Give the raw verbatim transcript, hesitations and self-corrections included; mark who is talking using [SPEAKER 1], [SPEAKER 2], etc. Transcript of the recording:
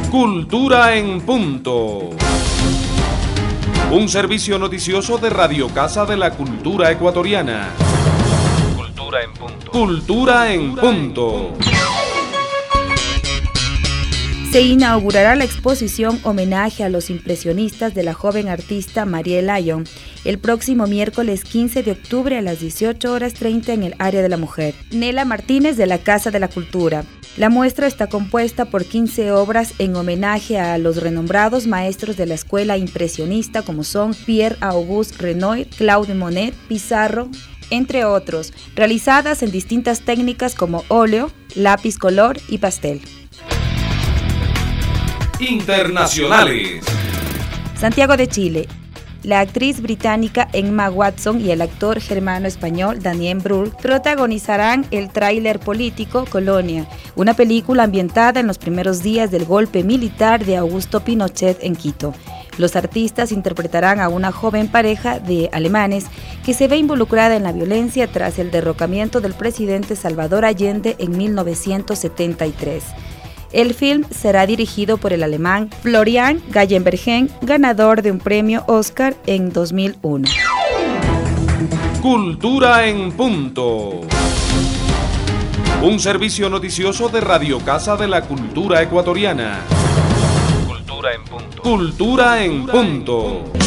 [SPEAKER 1] Cultura en Punto. Un servicio noticioso de Radio Casa de la Cultura Ecuatoriana.
[SPEAKER 2] Cultura en Punto.
[SPEAKER 1] Cultura en Punto.
[SPEAKER 3] Se inaugurará la exposición Homenaje a los impresionistas de la joven artista Marielle Lyon el próximo miércoles quince de octubre a las dieciocho horas treinta en el área de la mujer. Nela Martínez de la Casa de la Cultura. La muestra está compuesta por quince obras en homenaje a los renombrados maestros de la escuela impresionista como son Pierre-Auguste Renoir, Claude Monet, Pizarro, entre otros, realizadas en distintas técnicas como óleo, lápiz color y pastel.
[SPEAKER 1] Internacionales.
[SPEAKER 3] Santiago de Chile. La actriz británica Emma Watson y el actor germano-español Daniel Brühl protagonizarán el tráiler político Colonia, una película ambientada en los primeros días del golpe militar de Augusto Pinochet en Quito. Los artistas interpretarán a una joven pareja de alemanes que se ve involucrada en la violencia tras el derrocamiento del presidente Salvador Allende en mil novecientos setenta y tres. El film será dirigido por el alemán Florian Gallenbergen, ganador de un premio Oscar en dos mil uno.
[SPEAKER 1] Cultura en Punto. Un servicio noticioso de Radio Casa de la Cultura Ecuatoriana.
[SPEAKER 2] Cultura en Punto.
[SPEAKER 1] Cultura en Punto.